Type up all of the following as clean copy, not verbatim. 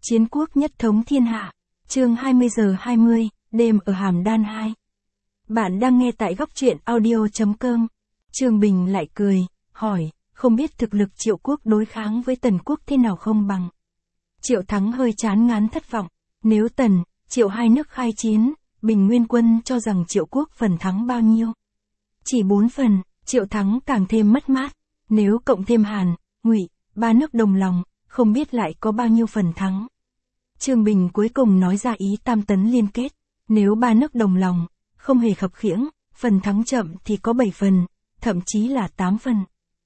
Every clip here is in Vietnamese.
Chiến quốc nhất thống thiên hạ, chương 20 giờ 20, đêm ở Hàm Đan 2. Bạn đang nghe tại góc truyện audio.com. Trương Bình lại cười, hỏi, không biết thực lực Triệu quốc đối kháng với Tần quốc thế nào không bằng. Triệu Thắng hơi chán ngán thất vọng, nếu Tần, Triệu hai nước khai chiến, Bình Nguyên quân cho rằng Triệu quốc phần thắng bao nhiêu? Chỉ 4 phần, Triệu Thắng càng thêm mất mát, nếu cộng thêm Hàn, Ngụy, ba nước đồng lòng, không biết lại có bao nhiêu phần thắng. Trương Bình cuối cùng nói ra ý tam tấn liên kết, nếu ba nước đồng lòng, không hề khập khiễng, phần thắng chậm thì có 7 phần, thậm chí là 8 phần.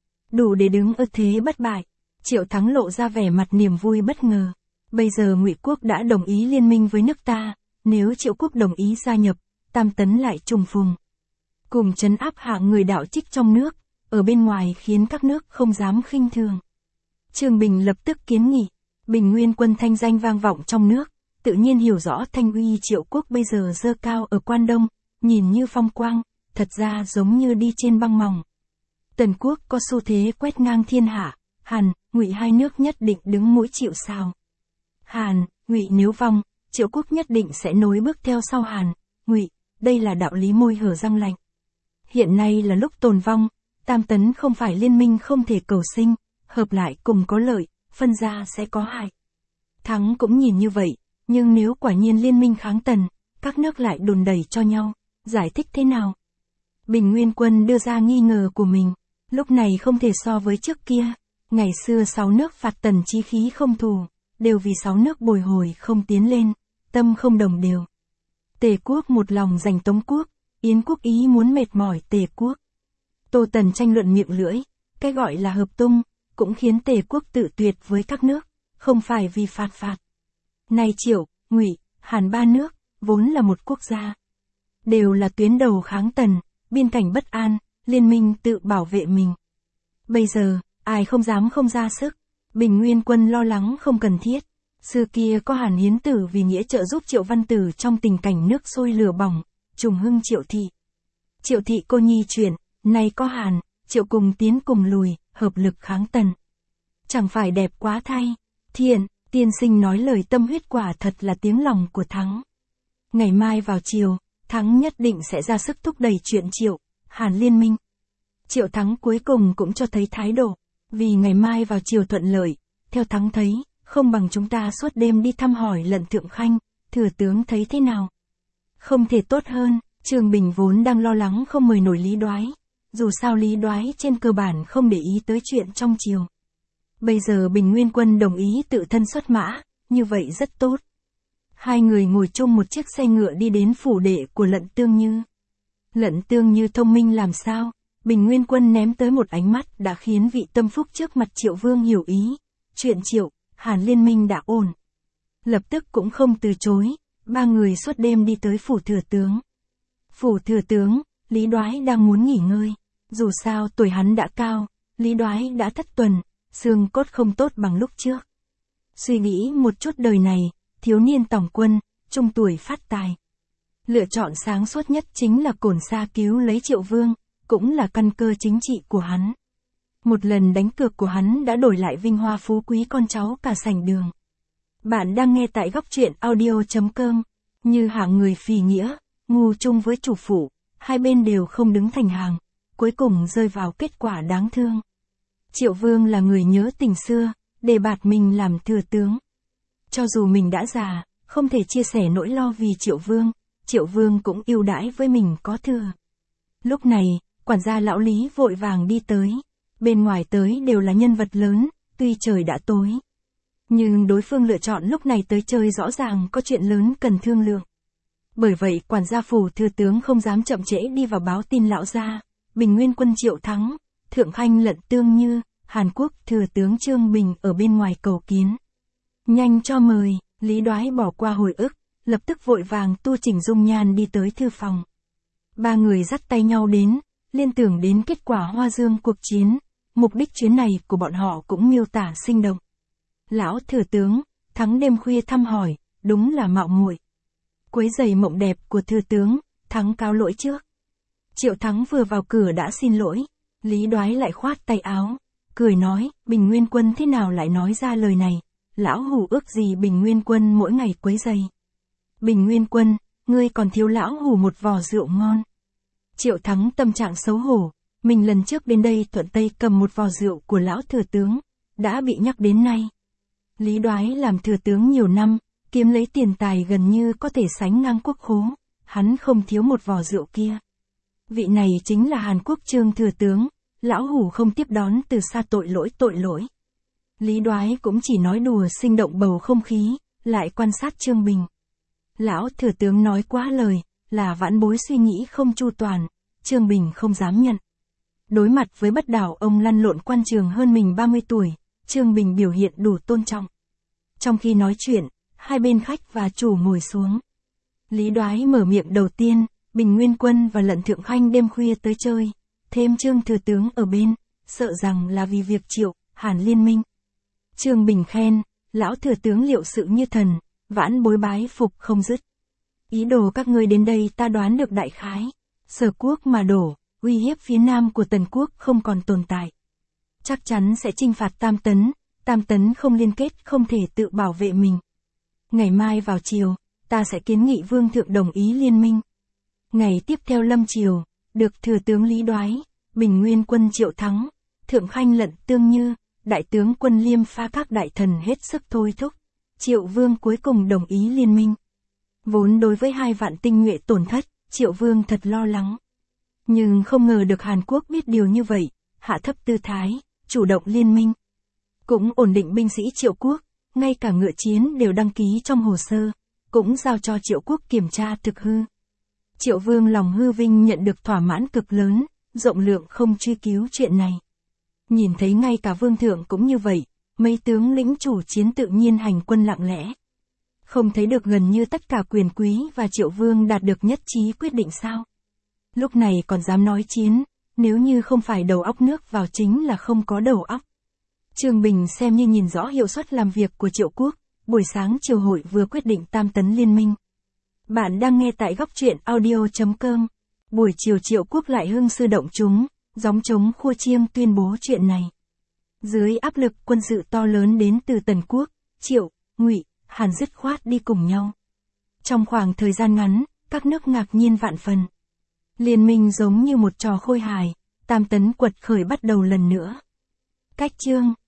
Đủ để đứng ở thế bất bại. Triệu Thắng lộ ra vẻ mặt niềm vui bất ngờ. Bây giờ Ngụy quốc đã đồng ý liên minh với nước ta, nếu Triệu quốc đồng ý gia nhập, tam tấn lại trùng phùng. Cùng trấn áp hạ người đạo trích trong nước, ở bên ngoài khiến các nước không dám khinh thường. Trương Bình lập tức kiến nghị, Bình Nguyên quân thanh danh vang vọng trong nước, tự nhiên hiểu rõ thanh uy Triệu quốc bây giờ dơ cao ở Quan Đông, nhìn như phong quang, thật ra giống như đi trên băng mỏng. Tần quốc có xu thế quét ngang thiên hạ, Hàn, Ngụy hai nước nhất định đứng mũi chịu sào. Hàn, Ngụy nếu vong, Triệu quốc nhất định sẽ nối bước theo sau Hàn, Ngụy, đây là đạo lý môi hở răng lạnh. Hiện nay là lúc tồn vong, tam tấn không phải liên minh không thể cầu sinh, hợp lại cùng có lợi, phân ra sẽ có hại. Thắng cũng nhìn như vậy, nhưng nếu quả nhiên liên minh kháng Tần, các nước lại đùn đẩy cho nhau, giải thích thế nào? Bình Nguyên quân đưa ra nghi ngờ của mình, lúc này không thể so với trước kia, ngày xưa 6 nước phạt Tần chí khí không thù, đều vì 6 nước bồi hồi không tiến lên, tâm không đồng đều. Tề quốc một lòng giành Tống quốc, Yến quốc ý muốn mệt mỏi Tề quốc. Tô Tần tranh luận miệng lưỡi, cái gọi là hợp tung, cũng khiến Tề quốc tự tuyệt với các nước, không phải vì phạt. Nay Triệu, Ngụy, Hàn ba nước, vốn là một quốc gia. Đều là tuyến đầu kháng Tần, biên cảnh bất an, liên minh tự bảo vệ mình. Bây giờ, ai không dám không ra sức, Bình Nguyên quân lo lắng không cần thiết. Xưa kia có Hàn Hiến Tử vì nghĩa trợ giúp Triệu Văn Tử trong tình cảnh nước sôi lửa bỏng, trùng hưng Triệu thị. Triệu thị cô nhi chuyển, nay có Hàn, Triệu cùng tiến cùng lùi, hợp lực kháng Tần. Chẳng phải đẹp quá thay. Thiện, tiên sinh nói lời tâm huyết quả thật là tiếng lòng của Thắng. Ngày mai vào chiều, Thắng nhất định sẽ ra sức thúc đẩy chuyện Triệu, Hàn liên minh. Triệu Thắng cuối cùng cũng cho thấy thái độ, vì ngày mai vào chiều thuận lợi, theo Thắng thấy, không bằng chúng ta suốt đêm đi thăm hỏi Lận Thượng Khanh, thừa tướng thấy thế nào? Không thể tốt hơn, Trương Bình vốn đang lo lắng không mời nổi Lý Đoái, dù sao Lý Đoái trên cơ bản không để ý tới chuyện trong triều. Bây giờ Bình Nguyên quân đồng ý tự thân xuất mã, như vậy rất tốt. Hai người ngồi chung một chiếc xe ngựa đi đến phủ đệ của Lận Tương Như. Lận Tương Như thông minh làm sao, Bình Nguyên quân ném tới một ánh mắt đã khiến vị tâm phúc trước mặt Triệu Vương hiểu ý, chuyện Triệu, Hàn liên minh đã ổn. Lập tức cũng không từ chối, ba người suốt đêm đi tới phủ thừa tướng. Phủ thừa tướng, Lý Đoái đang muốn nghỉ ngơi, dù sao tuổi hắn đã cao, Lý Đoái đã thất tuần, xương cốt không tốt bằng lúc trước. Suy nghĩ một chút đời này, thiếu niên tổng quân, trung tuổi phát tài. Lựa chọn sáng suốt nhất chính là Cổn Sa cứu lấy Triệu Vương, cũng là căn cơ chính trị của hắn. Một lần đánh cược của hắn đã đổi lại vinh hoa phú quý con cháu cả sảnh đường. Bạn đang nghe tại góc truyện audio.com, như hạng người phì nghĩa, ngu chung với chủ phụ, hai bên đều không đứng thành hàng, cuối cùng rơi vào kết quả đáng thương. Triệu Vương là người nhớ tình xưa, đề bạt mình làm thừa tướng. Cho dù mình đã già, không thể chia sẻ nỗi lo vì Triệu Vương cũng ưu đãi với mình có thừa. Lúc này, quản gia lão Lý vội vàng đi tới. Bên ngoài tới đều là nhân vật lớn, tuy trời đã tối. Nhưng đối phương lựa chọn lúc này tới chơi rõ ràng có chuyện lớn cần thương lượng. Bởi vậy quản gia phủ thừa tướng không dám chậm trễ đi vào báo tin lão gia, Bình Nguyên quân Triệu Thắng, Thượng Khanh Lận Tương Như, Hàn Quốc thừa tướng Trương Bình ở bên ngoài cầu kiến. Nhanh cho mời, Lý Đoái bỏ qua hồi ức, lập tức vội vàng tu chỉnh dung nhan đi tới thư phòng. Ba người dắt tay nhau đến, liên tưởng đến kết quả Hoa Dương cuộc chiến, mục đích chuyến này của bọn họ cũng miêu tả sinh động. Lão thừa tướng, Thắng đêm khuya thăm hỏi, đúng là mạo muội. Quấy rầy mộng đẹp của thừa tướng, Thắng cáo lỗi trước. Triệu Thắng vừa vào cửa đã xin lỗi, Lý Đoái lại khoát tay áo, cười nói, Bình Nguyên quân thế nào lại nói ra lời này, lão hủ ước gì Bình Nguyên Quân mỗi ngày quấy rầy. Bình Nguyên Quân, ngươi còn thiếu lão hủ một vò rượu ngon. Triệu Thắng tâm trạng xấu hổ, mình lần trước đến đây thuận tay cầm một vò rượu của lão thừa tướng, đã bị nhắc đến nay. Lý Đoái làm thừa tướng nhiều năm, kiếm lấy tiền tài gần như có thể sánh ngang quốc khố, hắn không thiếu một vò rượu kia. Vị này chính là Hàn Quốc Trương thừa tướng, lão hủ không tiếp đón từ xa tội lỗi. Lý Đoái cũng chỉ nói đùa sinh động bầu không khí, lại quan sát Trương Bình. Lão thừa tướng nói quá lời, là vãn bối suy nghĩ không chu toàn, Trương Bình không dám nhận. Đối mặt với Bất Đảo ông lăn lộn quan trường hơn mình 30 tuổi, Trương Bình biểu hiện đủ tôn trọng. Trong khi nói chuyện, hai bên khách và chủ ngồi xuống. Lý Đoái mở miệng đầu tiên, Bình Nguyên Quân và Lận Thượng Khanh đêm khuya tới chơi, thêm Trương thừa tướng ở bên, sợ rằng là vì việc Triệu, Hàn liên minh. Trương Bình khen, lão thừa tướng liệu sự như thần, vãn bối bái phục không dứt. Ý đồ các ngươi đến đây ta đoán được đại khái. Sở quốc mà đổ, uy hiếp phía nam của Tần quốc không còn tồn tại. Chắc chắn sẽ chinh phạt Tam Tấn không liên kết không thể tự bảo vệ mình. Ngày mai vào chiều, ta sẽ kiến nghị vương thượng đồng ý liên minh. Ngày tiếp theo lâm chiều, được thừa tướng Lý Đoái, Bình Nguyên Quân Triệu Thắng, Thượng Khanh Lận Tương Như, đại tướng Quân Liêm Pha các đại thần hết sức thôi thúc. Triệu vương cuối cùng đồng ý liên minh. Vốn đối với 2 vạn tinh nhuệ tổn thất, Triệu vương thật lo lắng. Nhưng không ngờ được Hàn Quốc biết điều như vậy, hạ thấp tư thái, chủ động liên minh. Cũng ổn định binh sĩ Triệu quốc, ngay cả ngựa chiến đều đăng ký trong hồ sơ, cũng giao cho Triệu quốc kiểm tra thực hư. Triệu vương lòng hư vinh nhận được thỏa mãn cực lớn, rộng lượng không truy cứu chuyện này. Nhìn thấy ngay cả vương thượng cũng như vậy, mấy tướng lĩnh chủ chiến tự nhiên hành quân lặng lẽ. Không thấy được gần như tất cả quyền quý và Triệu vương đạt được nhất trí quyết định sao? Lúc này còn dám nói chiến, nếu như không phải đầu óc nước vào chính là không có đầu óc. Trương Bình xem như nhìn rõ hiệu suất làm việc của Triệu quốc, buổi sáng triều hội vừa quyết định Tam Tấn liên minh. Bạn đang nghe tại góc truyện audio.com. Buổi chiều Triệu quốc lại hưng sư động chúng, gióng trống khua chiêng tuyên bố chuyện này. Dưới áp lực quân sự to lớn đến từ Tần quốc, Triệu, Ngụy, Hàn dứt khoát đi cùng nhau. Trong khoảng thời gian ngắn, các nước ngạc nhiên vạn phần. Liên minh giống như một trò khôi hài, Tam Tấn quật khởi bắt đầu lần nữa. Cách chương